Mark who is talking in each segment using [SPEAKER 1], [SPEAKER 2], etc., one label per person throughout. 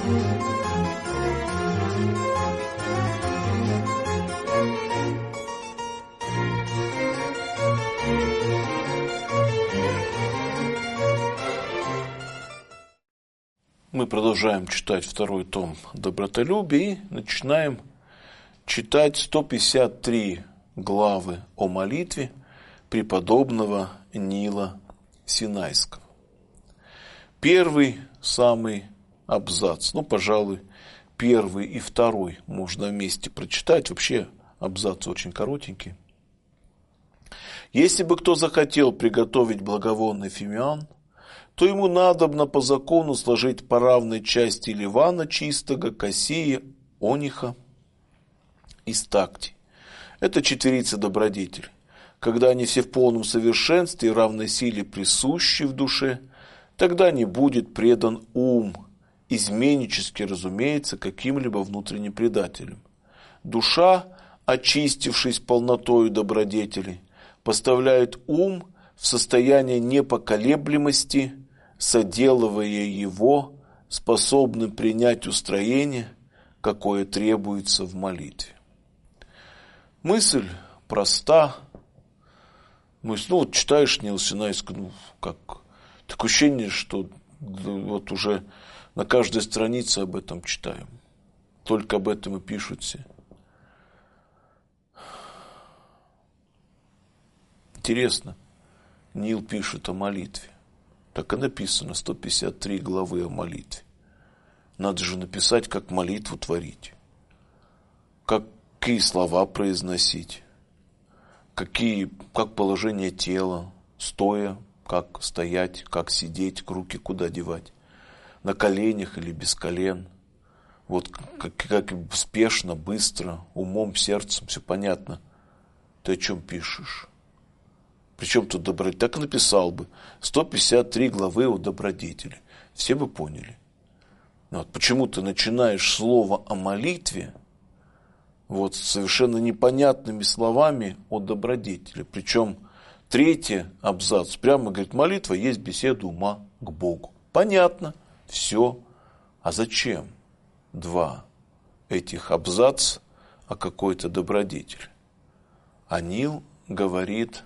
[SPEAKER 1] Мы продолжаем читать второй том «Добротолюбие» и начинаем читать 153 главы о молитве преподобного Нила Синайского. Первый самый абзац, пожалуй, первый и второй можно вместе прочитать. Вообще абзацы очень коротенькие. «Если бы кто захотел приготовить благовонный фимиам, то ему надобно по закону сложить по равной части ливана чистого, кассия, ониха и стакти. Это четверица добродетелей. Когда они все в полном совершенстве и равной силе присущи в душе, тогда не будет предан ум, изменнически, разумеется, каким-либо внутренним предателем. Душа, очистившись полнотою добродетелей, поставляет ум в состояние непоколеблемости, соделывая его способным принять устроение, какое требуется в молитве». Мысль проста. Читаешь Нила Синайского, такое ощущение, что вот уже на каждой странице об этом читаем. Только об этом и пишут все. Интересно, Нил пишет о молитве. Так и написано, 153 главы о молитве. Надо же написать, как молитву творить, какие слова произносить, как положение тела, стоя, как стоять, как сидеть, руки куда девать, на коленях или без колен. Вот как спешно, быстро, умом, сердцем, все понятно. Ты о чем пишешь? Причем тут добродетель? Так и написал бы. 153 главы о добродетели. Все бы поняли. Почему ты начинаешь слово о молитве совершенно непонятными словами о добродетели? Причем третий абзац прямо говорит: молитва есть беседа ума к Богу. Понятно. Все. А зачем два этих абзаца о какой-то добродетели? А Нил говорит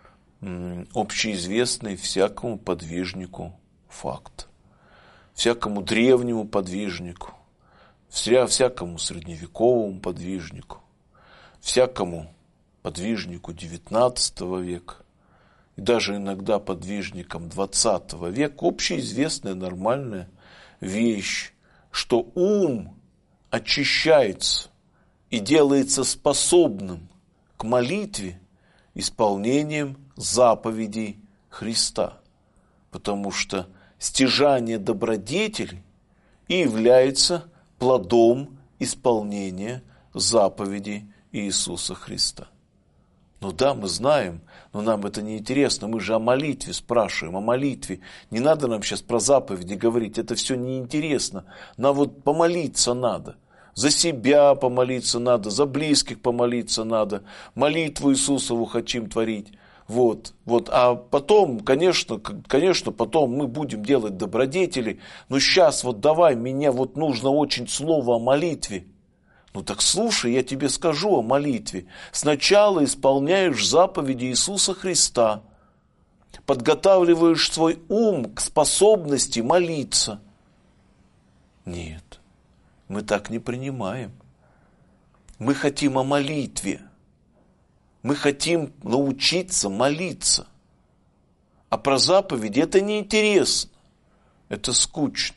[SPEAKER 1] общеизвестный всякому подвижнику факт, всякому древнему подвижнику, всякому средневековому подвижнику, всякому подвижнику XIX века и даже иногда подвижникам XX века общеизвестная нормальная вещь, что ум очищается и делается способным к молитве исполнением заповедей Христа, потому что стяжание добродетелей и является плодом исполнения заповедей Иисуса Христа. Да, мы знаем, но нам это не интересно, мы же о молитве спрашиваем, о молитве. Не надо нам сейчас про заповеди говорить, это все неинтересно. Нам помолиться надо. За себя помолиться надо, за близких помолиться надо, молитву Иисусову хотим творить. А потом, конечно, потом мы будем делать добродетели, но сейчас давай, мне нужно очень слово о молитве. Так слушай, я тебе скажу о молитве. Сначала исполняешь заповеди Иисуса Христа, подготавливаешь свой ум к способности молиться. Нет. Мы так не принимаем. Мы хотим о молитве. Мы хотим научиться молиться. А про заповеди это неинтересно. Это скучно.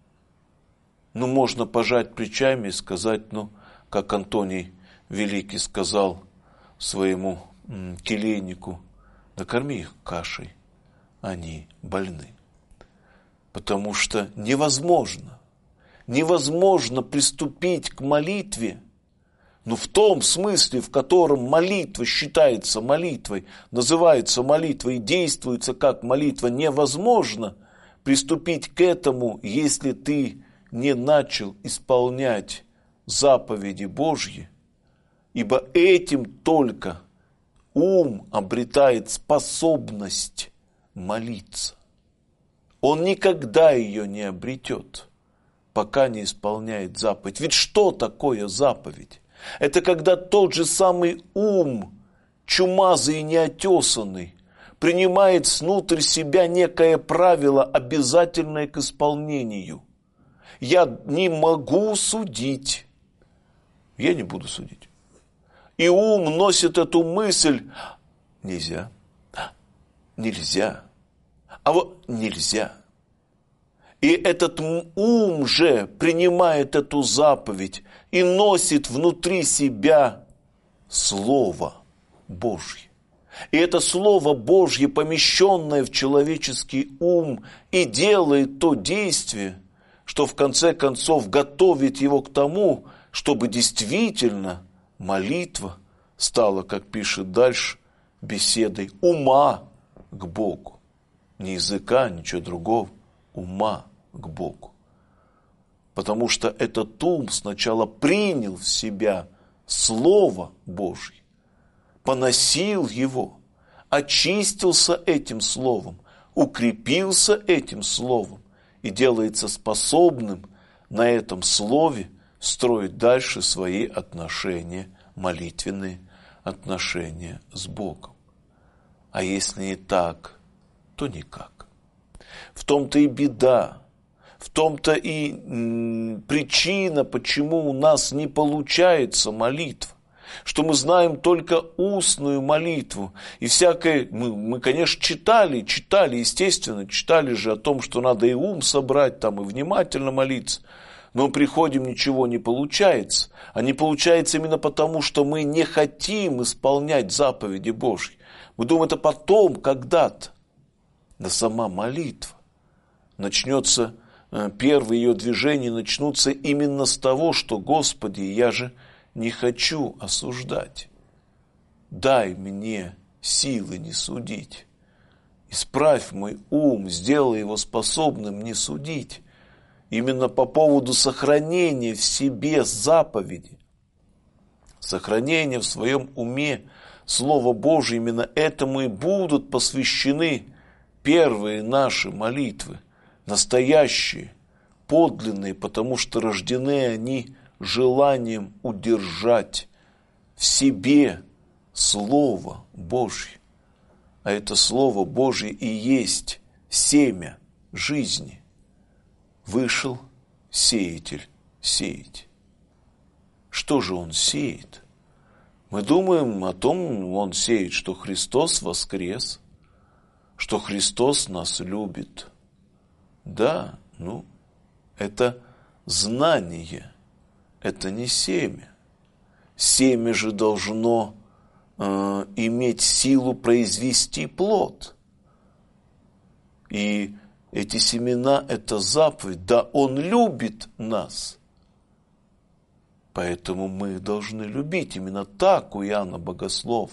[SPEAKER 1] Можно пожать плечами и сказать, как Антоний Великий сказал своему келейнику: накорми их кашей, они больны. Потому что невозможно приступить к молитве, в том смысле, в котором молитва считается молитвой, называется молитвой и действуется как молитва, невозможно приступить к этому, если ты не начал исполнять заповеди Божьи, ибо этим только ум обретает способность молиться. Он никогда ее не обретет, пока не исполняет заповедь. Ведь что такое заповедь? Это когда тот же самый ум, чумазый и неотесанный, принимает внутрь себя некое правило, обязательное к исполнению. Я не могу судить. Я не буду судить. И ум носит эту мысль. Нельзя. Нельзя. А вот нельзя. И этот ум же принимает эту заповедь и носит внутри себя Слово Божье. И это Слово Божье, помещенное в человеческий ум, и делает то действие, что в конце концов готовит его к тому, чтобы действительно молитва стала, как пишет дальше, беседой ума к Богу. Не языка, ничего другого, ума к Богу. Потому что этот ум сначала принял в себя Слово Божье, поносил его, очистился этим Словом, укрепился этим Словом и делается способным на этом Слове строить дальше свои отношения, молитвенные отношения с Богом. А если не так, то никак. В том-то и беда, в том-то и причина, почему у нас не получается молитва, что мы знаем только устную молитву. И всякое, мы, конечно, читали, естественно, читали же о том, что надо и ум собрать, там, и внимательно молиться. Но приходим, ничего не получается. А не получается именно потому, что мы не хотим исполнять заповеди Божьи. Мы думаем, это потом, когда-то. Да сама молитва начнется, первые ее движения начнутся именно с того, что, Господи, я же не хочу осуждать. Дай мне силы не судить. Исправь мой ум, сделай его способным не судить. Именно по поводу сохранения в себе заповеди, сохранения в своем уме Слова Божие, именно этому и будут посвящены первые наши молитвы, настоящие, подлинные, потому что рождены они желанием удержать в себе Слово Божье. А это Слово Божье и есть семя жизни. Вышел сеятель сеять. Что же он сеет? Мы думаем о том, он сеет, что Христос воскрес, что Христос нас любит. Да, это знание, это не семя. Семя же должно иметь силу произвести плод. И эти семена – это заповедь. Да, Он любит нас. Поэтому мы должны любить. Именно так у Иоанна Богослова.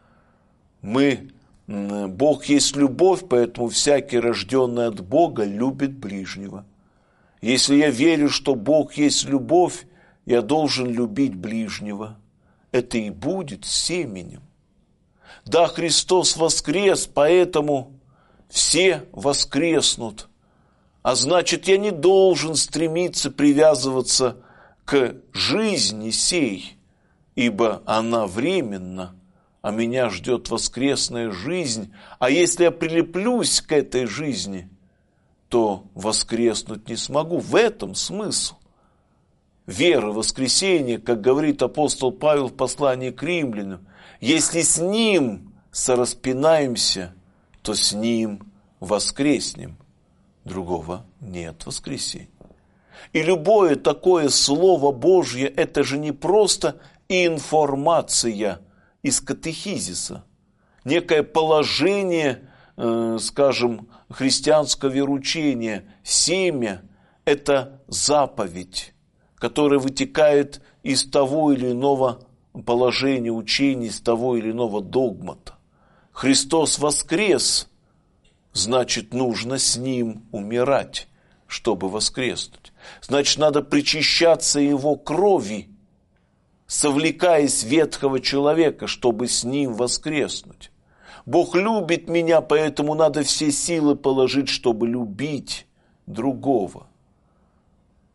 [SPEAKER 1] Бог есть любовь, поэтому всякий, рожденный от Бога, любит ближнего. Если я верю, что Бог есть любовь, я должен любить ближнего. Это и будет семенем. Да, Христос воскрес, поэтому все воскреснут. А значит, я не должен стремиться привязываться к жизни сей, ибо она временна, а меня ждет воскресная жизнь. А если я прилеплюсь к этой жизни, то воскреснуть не смогу. В этом смысл. Вера в воскресение, как говорит апостол Павел в послании к римлянам, если с Ним сораспинаемся, то с Ним воскреснем. Другого нет воскресения. И любое такое Слово Божье, это же не просто информация из катехизиса, некое положение, скажем, христианского вероучения. Семя – это заповедь, которая вытекает из того или иного положения учения, из того или иного догмата. Христос воскрес, значит, нужно с Ним умирать, чтобы воскреснуть. Значит, надо причащаться Его крови, совлекаясь ветхого человека, чтобы с Ним воскреснуть. Бог любит меня, поэтому надо все силы положить, чтобы любить другого.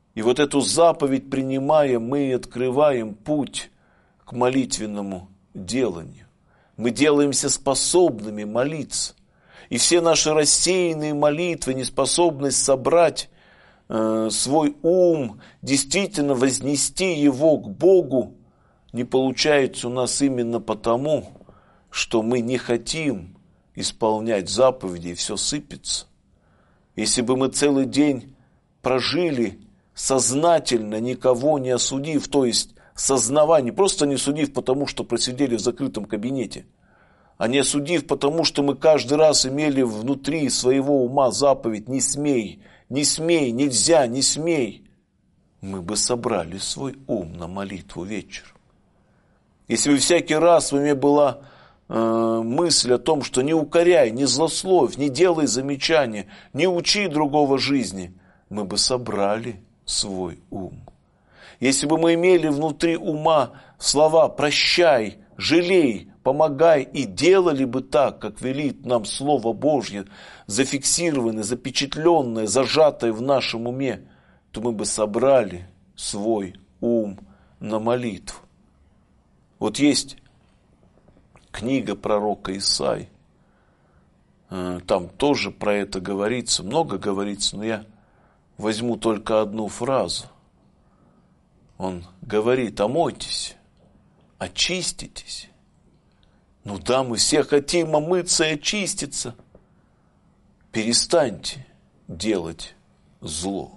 [SPEAKER 1] И вот эту заповедь принимая, мы открываем путь к молитвенному деланию. Мы делаемся способными молиться. И все наши рассеянные молитвы, неспособность собрать свой ум, действительно вознести его к Богу, не получается у нас именно потому, что мы не хотим исполнять заповеди, и все сыпется. Если бы мы целый день прожили сознательно, никого не осудив, то есть сознавая, не просто не судив, потому что просидели в закрытом кабинете, а не осудив, потому что мы каждый раз имели внутри своего ума заповедь «не смей», «не смей», «нельзя», «не смей», мы бы собрали свой ум на молитву вечером. Если бы всякий раз в уме была мысль о том, что не укоряй, не злословь, не делай замечания, не учи другого жизни, мы бы собрали свой ум. Если бы мы имели внутри ума слова «прощай», «жалей», «помогай» и делали бы так, как велит нам Слово Божье, зафиксированное, запечатленное, зажатое в нашем уме, то мы бы собрали свой ум на молитву. Вот есть книга пророка Исаии, там тоже про это говорится, много говорится, но я возьму только одну фразу. Он говорит: омойтесь, очиститесь. Ну да, мы все хотим омыться и очиститься. Перестаньте делать зло.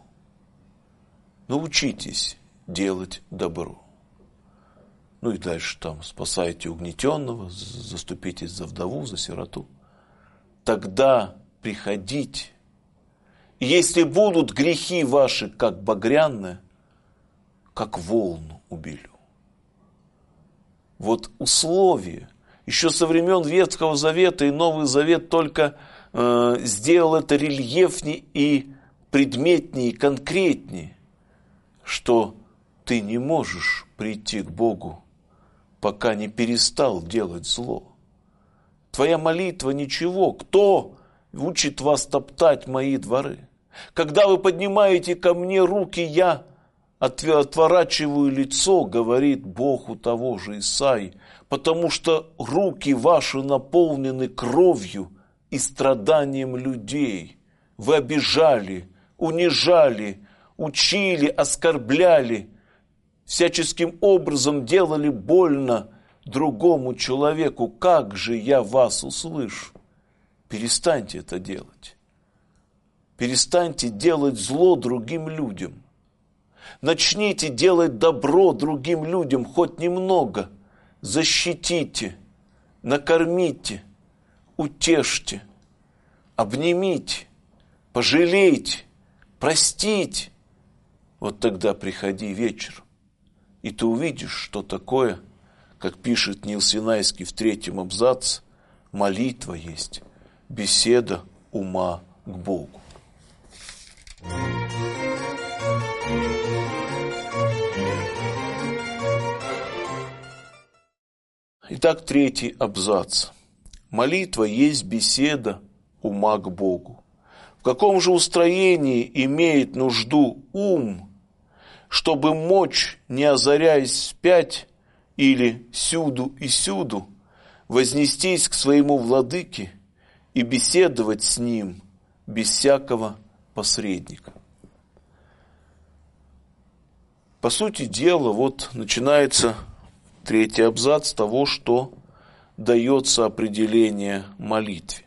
[SPEAKER 1] Научитесь делать добро. Ну и дальше там: спасайте угнетенного, заступитесь за вдову, за сироту. Тогда приходите. И если будут грехи ваши, как багряные, как волну убелю. Вот условие. Еще со времен Ветхого Завета и Новый Завет только сделал это рельефнее и предметнее, и конкретнее, что ты не можешь прийти к Богу, пока не перестал делать зло. Твоя молитва ничего. Кто учит вас топтать мои дворы? Когда вы поднимаете ко мне руки, я отворачиваю лицо, говорит Бог у того же Исаии, потому что руки ваши наполнены кровью и страданием людей. Вы обижали, унижали, учили, оскорбляли, всяческим образом делали больно другому человеку. Как же я вас услышу? Перестаньте это делать. Перестаньте делать зло другим людям. Начните делать добро другим людям хоть немного. Защитите, накормите, утешьте, обнимите, пожалейте, простите. Вот тогда приходи вечером, и ты увидишь, что такое, как пишет Нил Синайский в 3 абзаце, молитва есть, беседа ума к Богу. Итак, 3 абзац. Молитва есть беседа ума к Богу. В каком же устроении имеет нужду ум, чтобы мочь, не озаряясь вспять или сюду и сюду, вознестись к своему владыке и беседовать с ним без всякого посредника? По сути дела, вот начинается 3 абзац того, что дается определение молитве.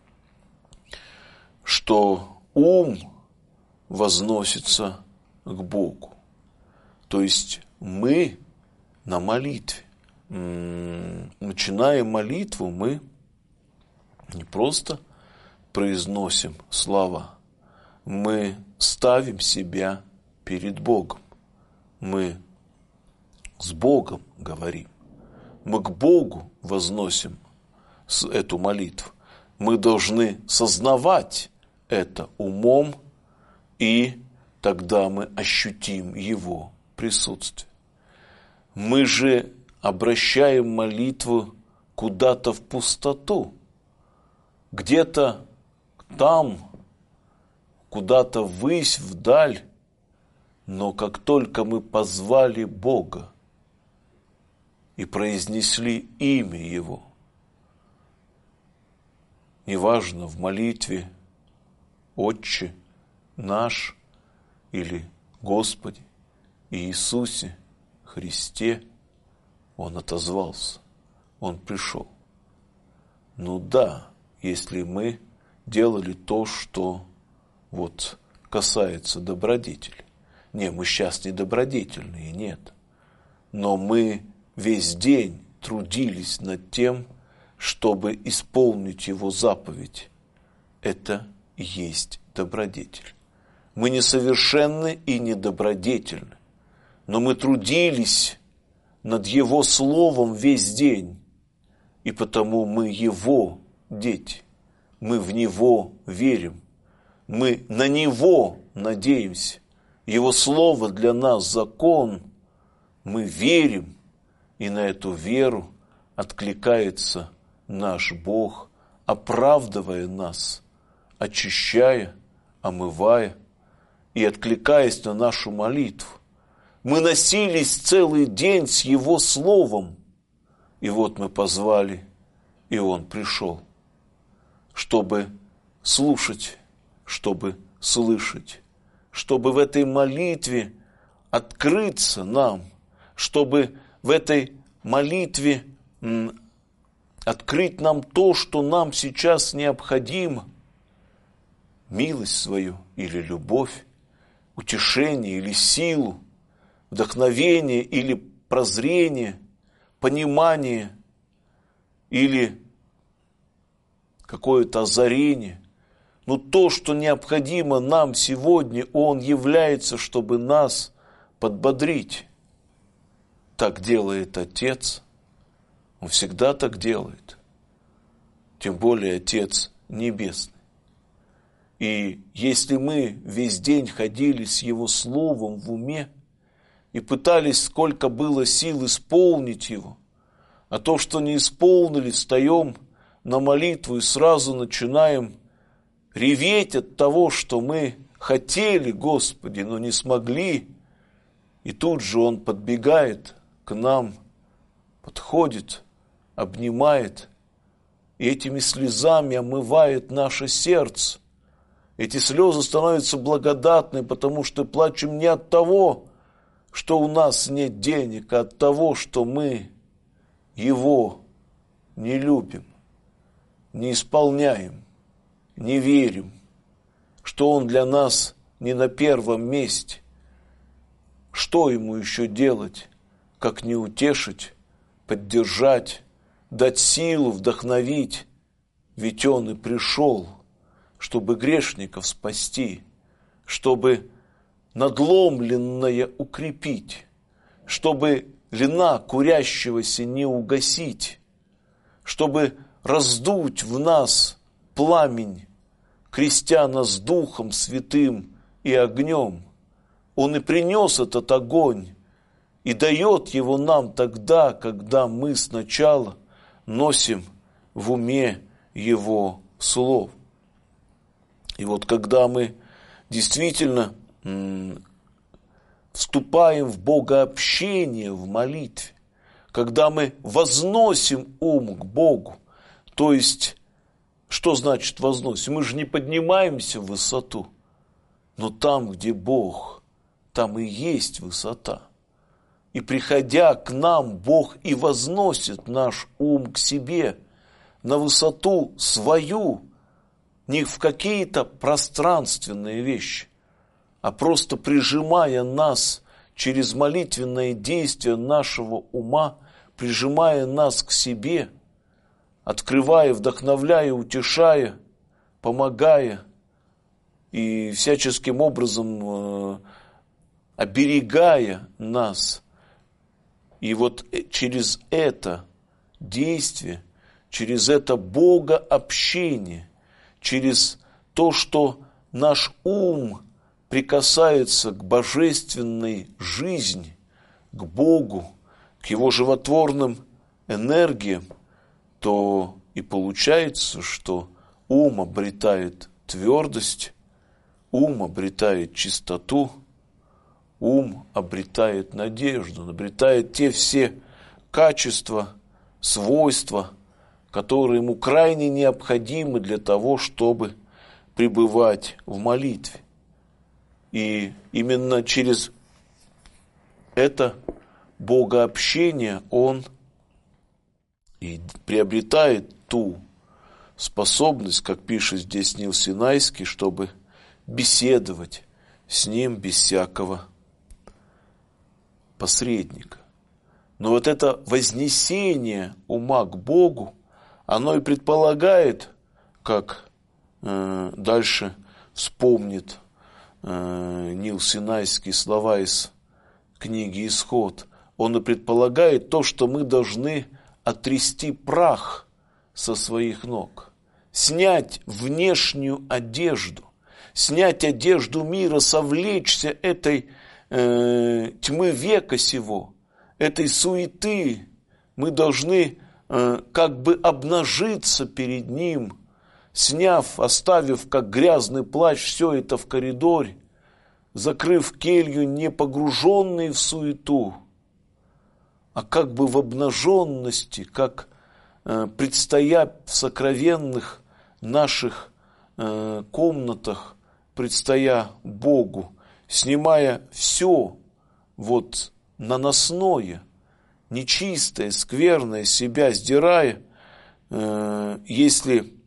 [SPEAKER 1] Что ум возносится к Богу. То есть мы на молитве. Начиная молитву, мы не просто произносим слова. Мы ставим себя перед Богом. Мы с Богом говорим. Мы к Богу возносим эту молитву. Мы должны сознавать это умом, и тогда мы ощутим Его присутствие. Мы же обращаем молитву куда-то в пустоту. Где-то там, куда-то ввысь, вдаль. Но как только мы позвали Бога и произнесли имя Его, неважно, в молитве «Отче наш» или «Господи Иисусе Христе», Он отозвался, Он пришел. Ну да, если мы делали то, что вот касается добродетели. Не, мы сейчас не добродетельные, нет. Но мы весь день трудились над тем, чтобы исполнить Его заповедь. Это и есть добродетель. Мы несовершенны и недобродетельны, но мы трудились над Его Словом весь день, и потому мы Его дети, мы в Него верим, мы на Него надеемся. Его Слово для нас закон, мы верим, и на эту веру откликается наш Бог, оправдывая нас, очищая, омывая и откликаясь на нашу молитву. Мы носились целый день с Его Словом, и вот мы позвали, и Он пришел, чтобы слушать, чтобы слышать, чтобы в этой молитве открыться нам, чтобы в этой молитве открыть нам то, что нам сейчас необходимо, милость свою или любовь, утешение или силу, вдохновение или прозрение, понимание или какое-то озарение. Но то, что необходимо нам сегодня, Он является, чтобы нас подбодрить. Так делает Отец. Он всегда так делает. Тем более Отец Небесный. И если мы весь день ходили с Его Словом в уме и пытались, сколько было сил, исполнить Его, а то, что не исполнили, встаем на молитву и сразу начинаем реветь от того, что мы хотели, Господи, но не смогли. И тут же Он подбегает к нам, подходит, обнимает и этими слезами омывает наше сердце. Эти слезы становятся благодатны, потому что плачем не от того, что у нас нет денег, а от того, что мы Его не любим, не исполняем, не верим, что Он для нас не на первом месте. Что Ему еще делать, как не утешить, поддержать, дать силу, вдохновить? Ведь Он и пришел, чтобы грешников спасти, чтобы надломленное укрепить, чтобы льна курящегося не угасить, чтобы раздуть в нас пламень, крестя нас Духом Святым и огнем. Он и принес этот огонь, и дает его нам тогда, когда мы сначала носим в уме Его Слово. И вот когда мы действительно вступаем в богообщение в молитве, когда мы возносим ум к Богу, то есть, что значит возносим? Мы же не поднимаемся в высоту, но там, где Бог, там и есть высота. И приходя к нам, Бог и возносит наш ум к себе на высоту свою, не в какие-то пространственные вещи, а просто прижимая нас через молитвенное действие нашего ума, прижимая нас к себе, открывая, вдохновляя, утешая, помогая и всяческим образом оберегая нас. И вот через это действие, через это богообщение, через то, что наш ум прикасается к божественной жизни, к Богу, к Его животворным энергиям, то и получается, что ум обретает твердость, ум обретает чистоту, ум обретает надежду, обретает те все качества, свойства, которые ему крайне необходимы для того, чтобы пребывать в молитве. И именно через это богообщение он и приобретает ту способность, как пишет здесь Нил Синайский, чтобы беседовать с ним без всякого посредника. Но вот это вознесение ума к Богу, оно и предполагает, как дальше вспомнит Нил Синайский слова из книги «Исход», он и предполагает то, что мы должны отрясти прах со своих ног, снять внешнюю одежду, снять одежду мира, совлечься этой тьмы века сего, этой суеты. Мы должны как бы обнажиться перед Ним, сняв, оставив как грязный плащ все это в коридоре, закрыв келью, не погруженные в суету, а как бы в обнаженности, как предстоя в сокровенных наших комнатах, предстоя Богу, снимая все вот наносное, нечистое, скверное с себя сдирая, если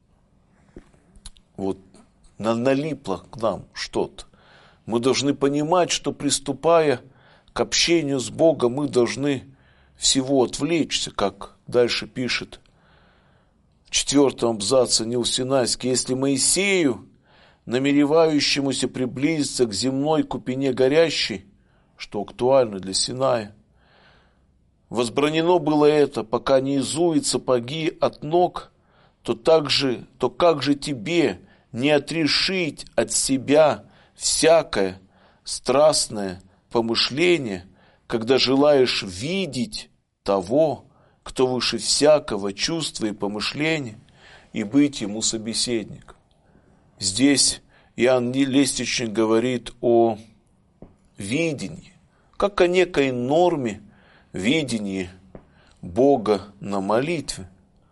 [SPEAKER 1] вот налипло к нам что-то, мы должны понимать, что приступая к общению с Богом, мы должны всего отвлечься, как дальше пишет в 4 абзаце Нил Синайский: если Моисею, намеревающемуся приблизиться к земной купине горящей, что актуально для Синая, возбранено было это, пока не изуют сапоги от ног, то как же тебе не отрешить от себя всякое страстное помышление, когда желаешь видеть того, кто выше всякого чувства и помышления, и быть ему собеседником. Здесь Иоанн Лестничник говорит о видении, как о некой норме видения Бога на молитве.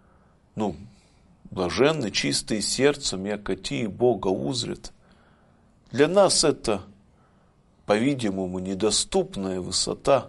[SPEAKER 1] Блаженны чистые сердцем, яко ти Бога узрят. Для нас это, по-видимому, недоступная высота,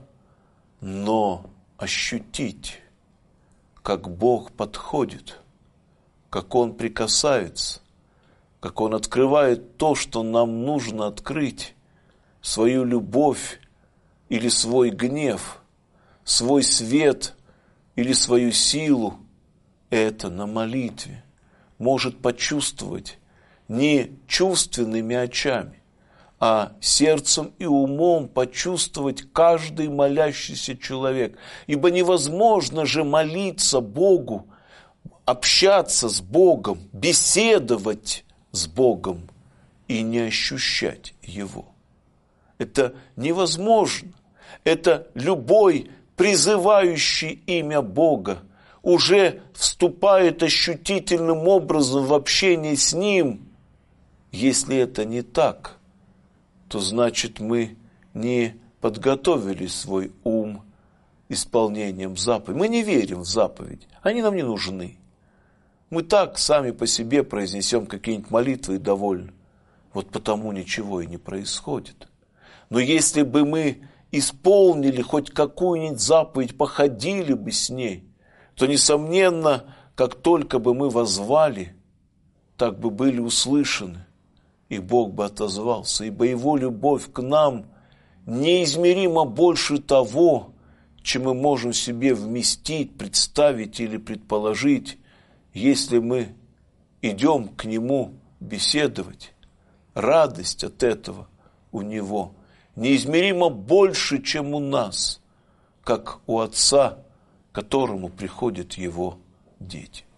[SPEAKER 1] но ощутить, как Бог подходит, как Он прикасается, как Он открывает то, что нам нужно открыть, свою любовь или свой гнев, свой свет или свою силу, это на молитве может почувствовать не чувственными очами, а сердцем и умом почувствовать каждый молящийся человек. Ибо невозможно же молиться Богу, общаться с Богом, беседовать с Богом и не ощущать Его. Это невозможно. Это любой, призывающий имя Бога, уже вступает ощутительным образом в общение с Ним. Если это не так, то значит мы не подготовили свой ум исполнением заповедей. Мы не верим в заповеди, они нам не нужны. Мы так сами по себе произнесем какие-нибудь молитвы и довольны. Вот потому ничего и не происходит. Но если бы мы исполнили хоть какую-нибудь заповедь, походили бы с ней, то, несомненно, как только бы мы воззвали, так бы были услышаны, и Бог бы отозвался, ибо Его любовь к нам неизмеримо больше того, чем мы можем себе вместить, представить или предположить, если мы идем к Нему беседовать. Радость от этого у Него неизмеримо больше, чем у нас, как у Отца, к которому приходят Его дети.